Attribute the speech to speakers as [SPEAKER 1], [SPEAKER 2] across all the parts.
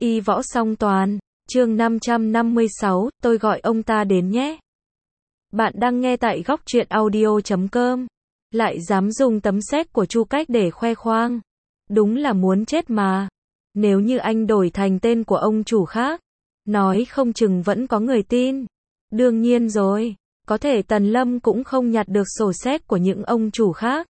[SPEAKER 1] Y võ song toàn, chương 556, tôi gọi ông ta đến nhé. Bạn đang nghe tại góc truyện audio.com. Lại dám dùng tấm séc của Chu Cách để khoe khoang. Đúng là muốn chết mà. Nếu như anh đổi thành tên của ông chủ khác, nói không chừng vẫn có người tin. Đương nhiên rồi, có thể Tần Lâm cũng không nhặt được sổ séc của những ông chủ khác.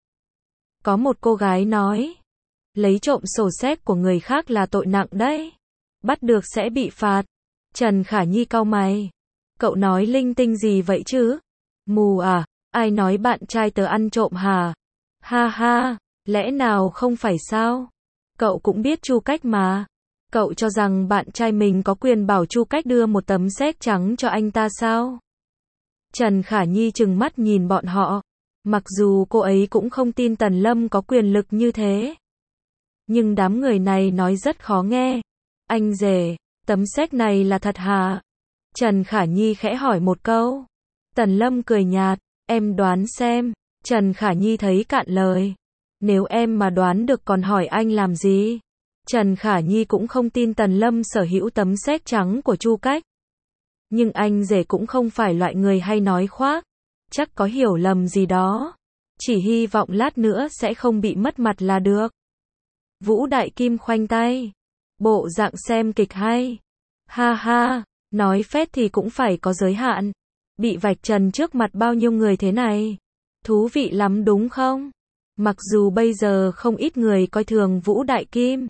[SPEAKER 1] Có một cô gái nói, lấy trộm sổ séc của người khác là tội nặng đấy. Bắt được sẽ bị phạt. Trần Khả Nhi cau mày. Cậu nói linh tinh gì vậy chứ? Mù à? Ai nói bạn trai tớ ăn trộm hả? Ha ha, lẽ nào không phải sao? Cậu cũng biết Chu Cách mà. Cậu cho rằng bạn trai mình có quyền bảo Chu Cách đưa một tấm séc trắng cho anh ta sao? Trần Khả Nhi trừng mắt nhìn bọn họ. Mặc dù cô ấy cũng không tin Tần Lâm có quyền lực như thế. Nhưng đám người này nói rất khó nghe. Anh rể, tấm séc này là thật hả? Trần Khả Nhi khẽ hỏi một câu. Tần Lâm cười nhạt, em đoán xem. Trần Khả Nhi thấy cạn lời. Nếu em mà đoán được còn hỏi anh làm gì? Trần Khả Nhi cũng không tin Tần Lâm sở hữu tấm séc trắng của Chu Cách. Nhưng anh rể cũng không phải loại người hay nói khoác. Chắc có hiểu lầm gì đó. Chỉ hy vọng lát nữa sẽ không bị mất mặt là được. Vũ Đại Kim khoanh tay. Bộ dạng xem kịch hay. Ha ha, nói phét thì cũng phải có giới hạn. Bị vạch trần trước mặt bao nhiêu người thế này. Thú vị lắm đúng không? Mặc dù bây giờ không ít người coi thường Vũ Đại Kim.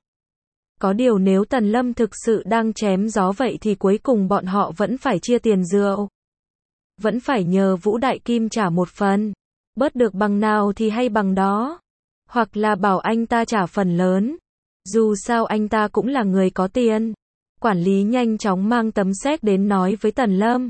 [SPEAKER 1] Có điều nếu Tần Lâm thực sự đang chém gió vậy thì cuối cùng bọn họ vẫn phải chia tiền rượu. Vẫn phải nhờ Vũ Đại Kim trả một phần. Bớt được bằng nào thì hay bằng đó. Hoặc là bảo anh ta trả phần lớn. Dù sao anh ta cũng là người có tiền. Quản lý nhanh chóng mang tấm séc đến nói với Tần Lâm.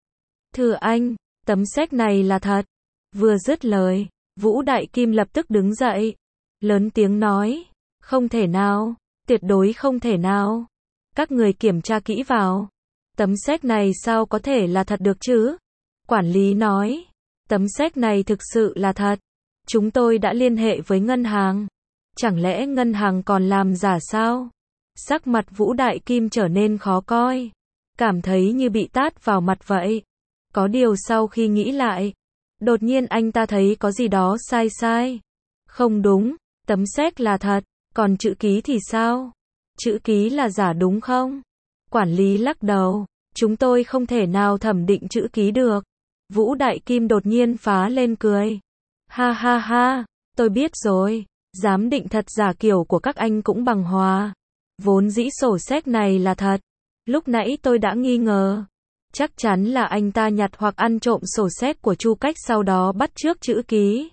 [SPEAKER 1] Thưa anh, tấm séc này là thật. Vừa dứt lời, Vũ Đại Kim lập tức đứng dậy. Lớn tiếng nói. Không thể nào. Tuyệt đối không thể nào. Các người kiểm tra kỹ vào. Tấm séc này sao có thể là thật được chứ? Quản lý nói. Tấm séc này thực sự là thật. Chúng tôi đã liên hệ với ngân hàng. Chẳng lẽ ngân hàng còn làm giả sao? Sắc mặt Vũ Đại Kim trở nên khó coi. Cảm thấy như bị tát vào mặt vậy. Có điều sau khi nghĩ lại, đột nhiên anh ta thấy có gì đó sai sai. Không đúng, tấm séc là thật, còn chữ ký thì sao? Chữ ký là giả đúng không? Quản lý lắc đầu, chúng tôi không thể nào thẩm định chữ ký được. Vũ Đại Kim đột nhiên phá lên cười. Ha ha ha, tôi biết rồi, giám định thật giả kiểu của các anh cũng bằng hòa. Vốn dĩ sổ séc này là thật. Lúc nãy tôi đã nghi ngờ. Chắc chắn là anh ta nhặt hoặc ăn trộm sổ séc của Chu Cách sau đó bắt chước chữ ký.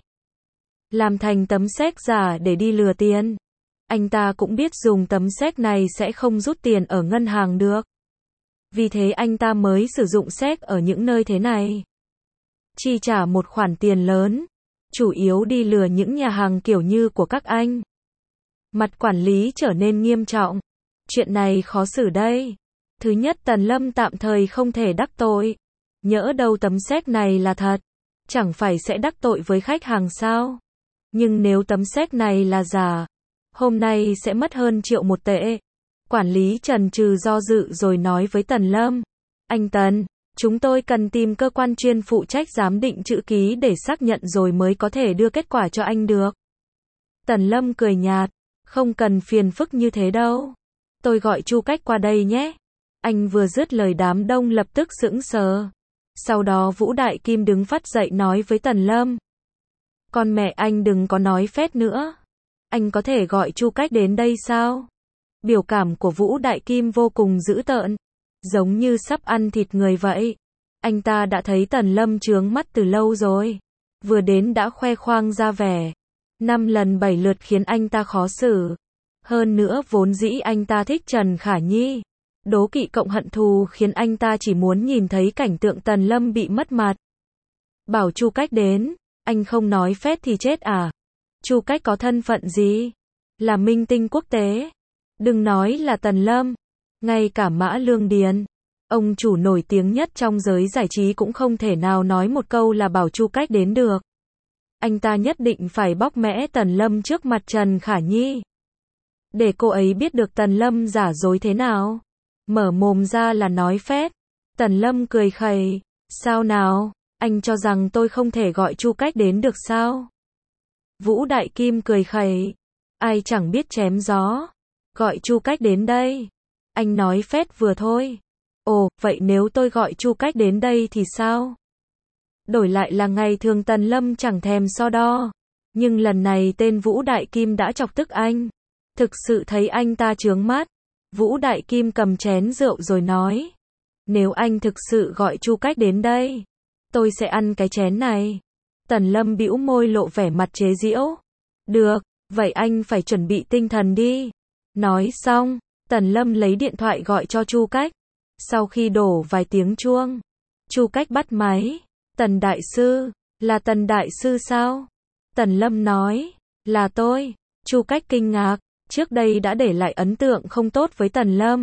[SPEAKER 1] Làm thành tấm séc giả để đi lừa tiền. Anh ta cũng biết dùng tấm séc này sẽ không rút tiền ở ngân hàng được. Vì thế anh ta mới sử dụng séc ở những nơi thế này. Chi trả một khoản tiền lớn. Chủ yếu đi lừa những nhà hàng kiểu như của các anh. Mặt quản lý trở nên nghiêm trọng. Chuyện này khó xử đây. Thứ nhất Tần Lâm tạm thời không thể đắc tội. Nhỡ đâu tấm séc này là thật. Chẳng phải sẽ đắc tội với khách hàng sao? Nhưng nếu tấm séc này là giả, hôm nay sẽ mất hơn triệu một tệ. Quản lý chần chừ do dự rồi nói với Tần Lâm. Anh Tần, chúng tôi cần tìm cơ quan chuyên phụ trách giám định chữ ký để xác nhận rồi mới có thể đưa kết quả cho anh được. Tần Lâm cười nhạt. Không cần phiền phức như thế đâu. Tôi gọi Chu Cách qua đây nhé. Anh vừa dứt lời đám đông lập tức sững sờ. Sau đó Vũ Đại Kim đứng phắt dậy nói với Tần Lâm. Con mẹ anh đừng có nói phét nữa. Anh có thể gọi Chu Cách đến đây sao? Biểu cảm của Vũ Đại Kim vô cùng dữ tợn. Giống như sắp ăn thịt người vậy. Anh ta đã thấy Tần Lâm chướng mắt từ lâu rồi. Vừa đến đã khoe khoang ra vẻ. 5 lần 7 lượt khiến anh ta khó xử. Hơn nữa vốn dĩ anh ta thích Trần Khả Nhi. Đố kỵ cộng hận thù khiến anh ta chỉ muốn nhìn thấy cảnh tượng Tần Lâm bị mất mặt. Bảo Chu Cách đến, anh không nói phét thì chết à? Chu Cách có thân phận gì? Là minh tinh quốc tế. Đừng nói là Tần Lâm. Ngay cả Mã Lương Điền, ông chủ nổi tiếng nhất trong giới giải trí cũng không thể nào nói một câu là bảo Chu Cách đến được. Anh ta nhất định phải bóc mẽ Tần Lâm trước mặt Trần Khả Nhi. để cô ấy biết được Tần Lâm giả dối thế nào. Mở mồm ra là nói phét. Tần Lâm cười khẩy, sao nào, anh cho rằng tôi không thể gọi Chu Cách đến được sao? Vũ Đại Kim cười khẩy, ai chẳng biết chém gió, gọi Chu Cách đến đây. Anh nói phét vừa thôi. Ồ, vậy nếu tôi gọi Chu Cách đến đây thì sao? Đổi lại là ngày thường Tần Lâm chẳng thèm so đo. Nhưng lần này tên Vũ Đại Kim đã chọc tức anh. Thực sự thấy anh ta chướng mắt. Vũ Đại Kim cầm chén rượu rồi nói. Nếu anh thực sự gọi Chu Cách đến đây, tôi sẽ ăn cái chén này. Tần Lâm bĩu môi lộ vẻ mặt chế giễu. Được, vậy anh phải chuẩn bị tinh thần đi. Nói xong, Tần Lâm lấy điện thoại gọi cho Chu Cách. Sau khi đổ vài tiếng chuông, Chu Cách bắt máy. Tần Đại Sư, là Tần Đại Sư sao? Tần Lâm nói, là tôi. Chu Cách kinh ngạc, trước đây đã để lại ấn tượng không tốt với Tần Lâm.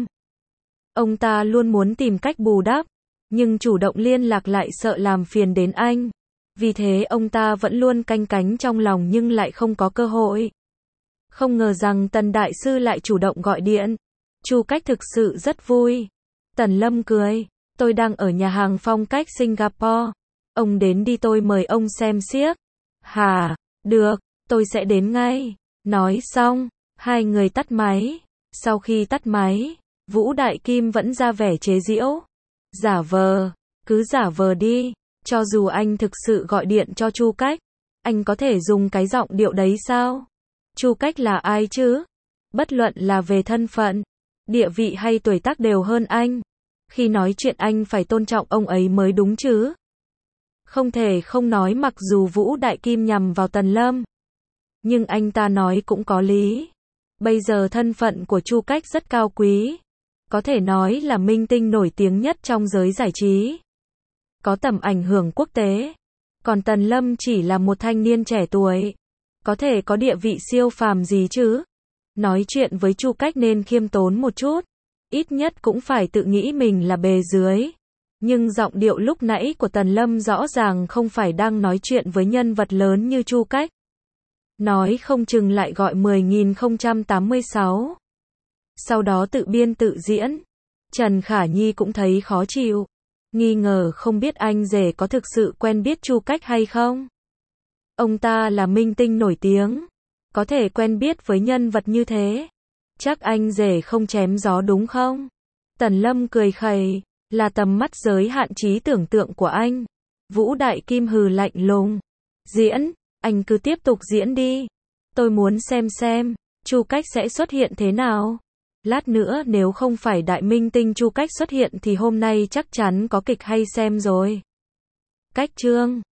[SPEAKER 1] Ông ta luôn muốn tìm cách bù đắp, nhưng chủ động liên lạc lại sợ làm phiền đến anh. Vì thế ông ta vẫn luôn canh cánh trong lòng nhưng lại không có cơ hội. Không ngờ rằng Tần Đại Sư lại chủ động gọi điện. Chu Cách thực sự rất vui. Tần Lâm cười, tôi đang ở nhà hàng phong cách Singapore. Ông đến đi, tôi mời ông xem xiếc. Hả, được, tôi sẽ đến ngay. Nói xong, hai người tắt máy. Sau khi tắt máy, Vũ Đại Kim vẫn ra vẻ chế giễu. Giả vờ, cứ giả vờ đi. Cho dù anh thực sự gọi điện cho Chu Cách, anh có thể dùng cái giọng điệu đấy sao? Chu Cách là ai chứ? Bất luận là về thân phận, địa vị hay tuổi tác đều hơn anh. Khi nói chuyện anh phải tôn trọng ông ấy mới đúng chứ. Không thể không nói mặc dù Vũ Đại Kim nhằm vào Tần Lâm, nhưng anh ta nói cũng có lý. Bây giờ thân phận của Chu Cách rất cao quý. Có thể nói là minh tinh nổi tiếng nhất trong giới giải trí. Có tầm ảnh hưởng quốc tế. Còn Tần Lâm chỉ là một thanh niên trẻ tuổi. Có thể có địa vị siêu phàm gì chứ? Nói chuyện với Chu Cách nên khiêm tốn một chút. Ít nhất cũng phải tự nghĩ mình là bề dưới. Nhưng giọng điệu lúc nãy của Tần Lâm rõ ràng không phải đang nói chuyện với nhân vật lớn như Chu Cách. Nói không chừng lại gọi 10.086. Sau đó tự biên tự diễn. Trần Khả Nhi cũng thấy khó chịu. Nghi ngờ không biết anh rể có thực sự quen biết Chu Cách hay không. Ông ta là minh tinh nổi tiếng, có thể quen biết với nhân vật như thế. Chắc anh rể không chém gió đúng không? Tần Lâm cười khẩy, là tầm mắt giới hạn trí tưởng tượng của anh. Vũ Đại Kim hừ lạnh lùng. Diễn, anh cứ tiếp tục diễn đi. Tôi muốn xem Chu Cách sẽ xuất hiện thế nào. Lát nữa nếu không phải đại minh tinh Chu Cách xuất hiện thì hôm nay chắc chắn có kịch hay xem rồi. Cách chương